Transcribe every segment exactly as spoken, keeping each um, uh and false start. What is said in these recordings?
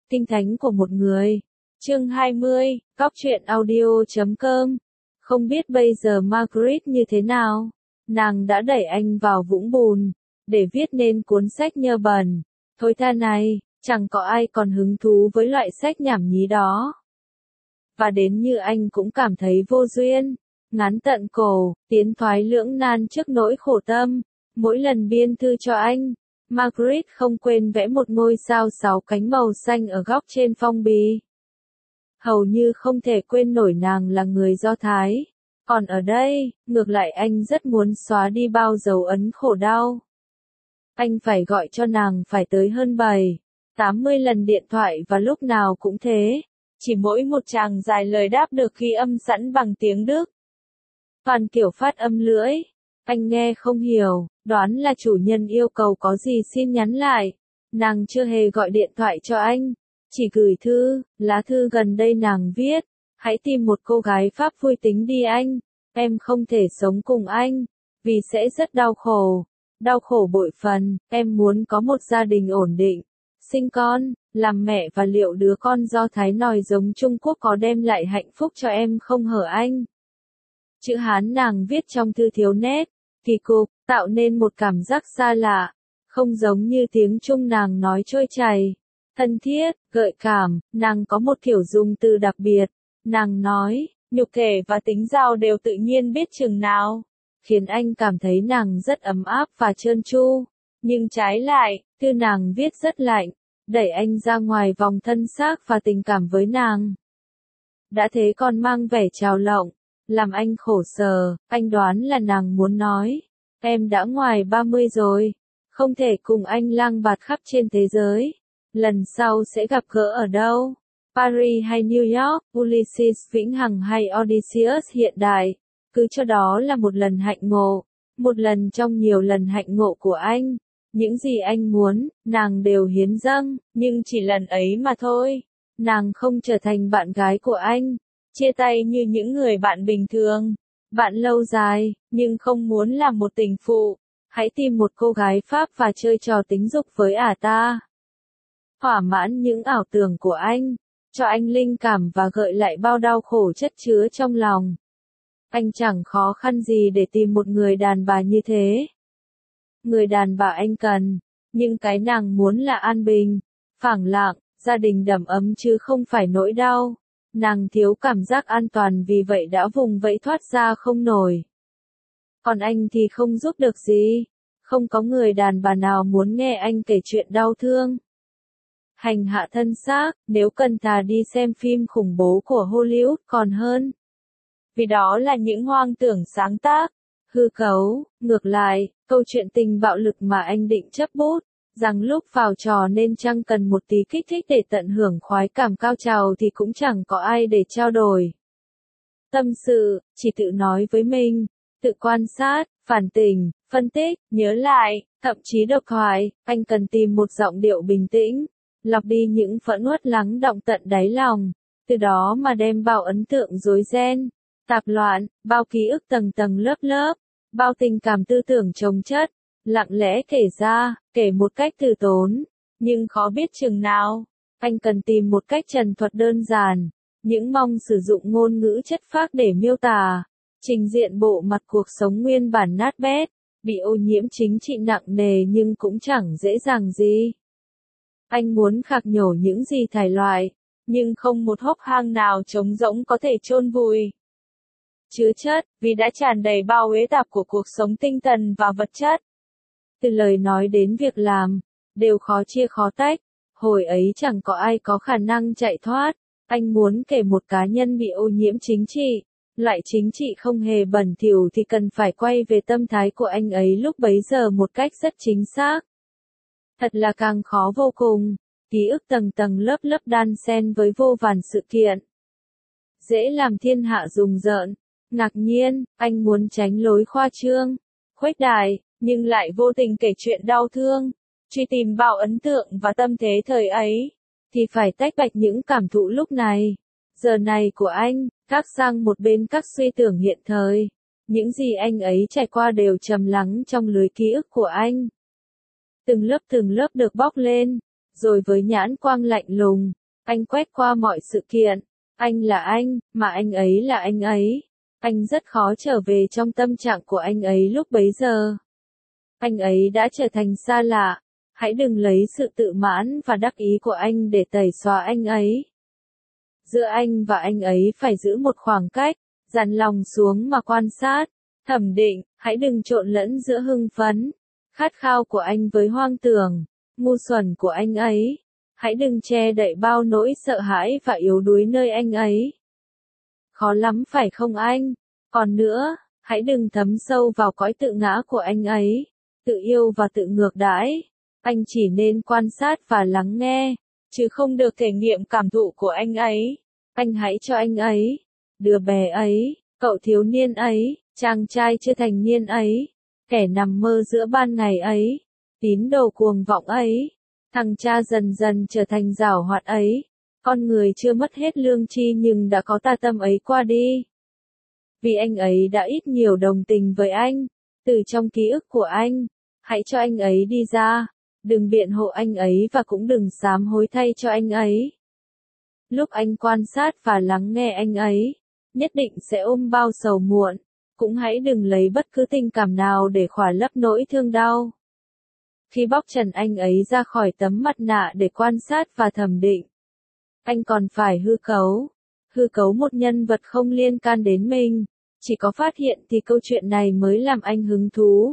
Kinh thánh của một người. Chương hai mươi, Góc truyện audio chấm com. Không biết bây giờ Margaret như thế nào? Nàng đã đẩy anh vào vũng bùn, để viết nên cuốn sách nhơ bẩn, thối tha này, chẳng có ai còn hứng thú với loại sách nhảm nhí đó. Và đến như anh cũng cảm thấy vô duyên, ngán tận cổ, tiến thoái lưỡng nan trước nỗi khổ tâm. Mỗi lần biên thư cho anh, Margaret không quên vẽ một ngôi sao sáu cánh màu xanh ở góc trên phong bì. Hầu như không thể quên nổi nàng là người Do Thái. Còn ở đây, ngược lại anh rất muốn xóa đi bao dấu ấn khổ đau. Anh phải gọi cho nàng phải tới hơn bảy, tám mươi lần điện thoại và lúc nào cũng thế. Chỉ mỗi một tràng dài lời đáp được ghi âm sẵn bằng tiếng Đức. Toàn kiểu phát âm lưỡi. Anh nghe không hiểu, đoán là chủ nhân yêu cầu có gì xin nhắn lại. Nàng chưa hề gọi điện thoại cho anh, chỉ gửi thư, lá thư gần đây nàng viết, hãy tìm một cô gái Pháp vui tính đi anh, em không thể sống cùng anh, vì sẽ rất đau khổ, đau khổ bội phần, em muốn có một gia đình ổn định, sinh con, làm mẹ và liệu đứa con Do Thái nòi giống Trung Quốc có đem lại hạnh phúc cho em không hở anh. Chữ Hán nàng viết trong thư thiếu nét, kỳ cục, tạo nên một cảm giác xa lạ, không giống như tiếng Trung nàng nói trôi chảy. Thân thiết, gợi cảm, nàng có một kiểu dùng từ đặc biệt. Nàng nói, nhục thể và tính giao đều tự nhiên biết chừng nào, khiến anh cảm thấy nàng rất ấm áp và trơn tru. Nhưng trái lại, thư nàng viết rất lạnh, đẩy anh ra ngoài vòng thân xác và tình cảm với nàng. Đã thế còn mang vẻ trào lộng, làm anh khổ sở. Anh đoán là nàng muốn nói, em đã ngoài ba mươi rồi, không thể cùng anh lang bạt khắp trên thế giới. Lần sau sẽ gặp gỡ ở đâu? Paris hay New York, Ulysses vĩnh hằng hay Odysseus hiện đại? Cứ cho đó là một lần hạnh ngộ, một lần trong nhiều lần hạnh ngộ của anh. Những gì anh muốn, nàng đều hiến dâng, nhưng chỉ lần ấy mà thôi. Nàng không trở thành bạn gái của anh, chia tay như những người bạn bình thường, bạn lâu dài, nhưng không muốn làm một tình phụ. Hãy tìm một cô gái Pháp và chơi trò tính dục với ả ta. Thỏa mãn những ảo tưởng của anh, cho anh linh cảm và gợi lại bao đau khổ chất chứa trong lòng. Anh chẳng khó khăn gì để tìm một người đàn bà như thế. Người đàn bà anh cần, nhưng cái nàng muốn là an bình, phẳng lặng, gia đình đầm ấm chứ không phải nỗi đau. Nàng thiếu cảm giác an toàn vì vậy đã vùng vẫy thoát ra không nổi. Còn anh thì không giúp được gì, không có người đàn bà nào muốn nghe anh kể chuyện đau thương. Hành hạ thân xác, nếu cần thà đi xem phim khủng bố của Hollywood còn hơn. Vì đó là những hoang tưởng sáng tác, hư cấu. Ngược lại, câu chuyện tình bạo lực mà anh định chấp bút, rằng lúc vào trò nên chăng cần một tí kích thích để tận hưởng khoái cảm cao trào thì cũng chẳng có ai để trao đổi. Tâm sự, chỉ tự nói với mình, tự quan sát, phản tỉnh, phân tích, nhớ lại, thậm chí độc thoại. Anh cần tìm một giọng điệu bình tĩnh, lọc đi những phẫn uất lắng đọng tận đáy lòng, từ đó mà đem bao ấn tượng rối ren, tạp loạn, bao ký ức tầng tầng lớp lớp, bao tình cảm tư tưởng chồng chất, lặng lẽ kể ra, kể một cách từ tốn, nhưng khó biết chừng nào. Anh cần tìm một cách trần thuật đơn giản, những mong sử dụng ngôn ngữ chất phác để miêu tả, trình diện bộ mặt cuộc sống nguyên bản nát bét, bị ô nhiễm chính trị nặng nề nhưng cũng chẳng dễ dàng gì. Anh muốn khạc nhổ những gì thải loại, nhưng không một hốc hang nào trống rỗng có thể chôn vùi. Chứa chất, vì đã tràn đầy bao uế tạp của cuộc sống tinh thần và vật chất. Từ lời nói đến việc làm, đều khó chia khó tách. Hồi ấy chẳng có ai có khả năng chạy thoát. Anh muốn kể một cá nhân bị ô nhiễm chính trị. Loại chính trị không hề bẩn thỉu thì cần phải quay về tâm thái của anh ấy lúc bấy giờ một cách rất chính xác. Thật là càng khó vô cùng, ký ức tầng tầng lớp lớp đan xen với vô vàn sự kiện. Dễ làm thiên hạ rùng rợn, ngạc nhiên. Anh muốn tránh lối khoa trương, khuếch đại, nhưng lại vô tình kể chuyện đau thương, truy tìm bao ấn tượng và tâm thế thời ấy, thì phải tách bạch những cảm thụ lúc này, giờ này của anh, gác sang một bên các suy tưởng hiện thời. Những gì anh ấy trải qua đều trầm lắng trong lưới ký ức của anh. Từng lớp từng lớp được bóc lên, rồi với nhãn quang lạnh lùng, Anh quét qua mọi sự kiện. Anh là anh, mà anh ấy là anh ấy. Anh rất khó trở về trong tâm trạng của anh ấy lúc bấy giờ. Anh ấy đã trở thành xa lạ. Hãy đừng lấy sự tự mãn và đắc ý của anh để tẩy xóa anh ấy. Giữa anh và anh ấy phải giữ một khoảng cách, dàn lòng xuống mà quan sát, thẩm định, hãy đừng trộn lẫn giữa hưng phấn, khát khao của anh với hoang tưởng, ngu xuẩn của anh ấy. Hãy đừng che đậy bao nỗi sợ hãi và yếu đuối nơi anh ấy. Khó lắm phải không anh? Còn nữa, hãy đừng thấm sâu vào cõi tự ngã của anh ấy, tự yêu và tự ngược đãi. Anh chỉ nên quan sát và lắng nghe, chứ không được thể nghiệm cảm thụ của anh ấy. Anh hãy cho anh ấy, đứa bé ấy, cậu thiếu niên ấy, chàng trai chưa thành niên ấy, kẻ nằm mơ giữa ban ngày ấy, tín đồ cuồng vọng ấy, thằng cha dần dần trở thành giảo hoạt ấy, con người chưa mất hết lương tri nhưng đã có tà tâm ấy qua đi. Vì anh ấy đã ít nhiều đồng tình với anh, từ trong ký ức của anh, hãy cho anh ấy đi ra, đừng biện hộ anh ấy và cũng đừng sám hối thay cho anh ấy. Lúc anh quan sát và lắng nghe anh ấy, nhất định sẽ ôm bao sầu muộn, cũng hãy đừng lấy bất cứ tình cảm nào để khỏa lấp nỗi thương đau. Khi bóc trần anh ấy ra khỏi tấm mặt nạ để quan sát và thẩm định, anh còn phải hư cấu, hư cấu một nhân vật không liên can đến mình, chỉ có phát hiện thì câu chuyện này mới làm anh hứng thú.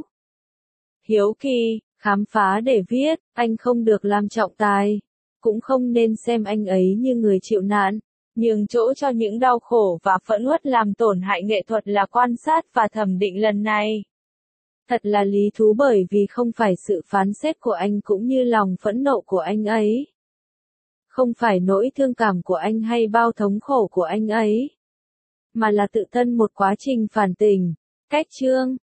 Hiếu kỳ, khám phá để viết, anh không được làm trọng tài, cũng không nên xem anh ấy như người chịu nạn, nhường chỗ cho những đau khổ và phẫn uất làm tổn hại nghệ thuật là quan sát và thẩm định lần này. Thật là lý thú bởi vì không phải sự phán xét của anh cũng như lòng phẫn nộ của anh ấy. Không phải nỗi thương cảm của anh hay bao thống khổ của anh ấy. Mà là tự thân một quá trình phản tỉnh. Cách chương